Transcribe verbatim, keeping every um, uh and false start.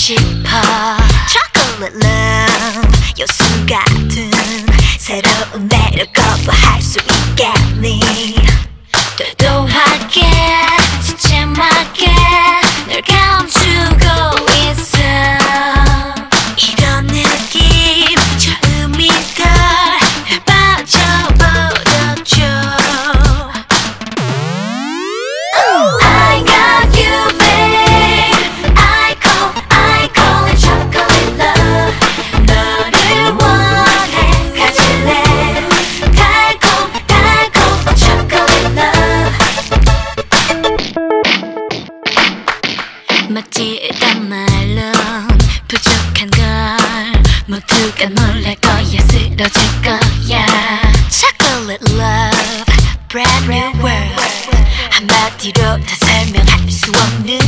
싶어. Chocolate love 요술 같은 새로운 매력 거부할 수 있겠니? 도도하게 침침하게 널 감추고 있어. 이런 느낌 처음이걸 빠져버렸죠. I got you babe. I call, I call it chocolate love. 너를 원해 가질래. 달콤 달콤 chocolate love. 멋지단 말론 부족한 걸 모두가 놀랄 거야. 쓰러질 거야. Chocolate love, brand new world. 한마디로 다 설명할 수 없는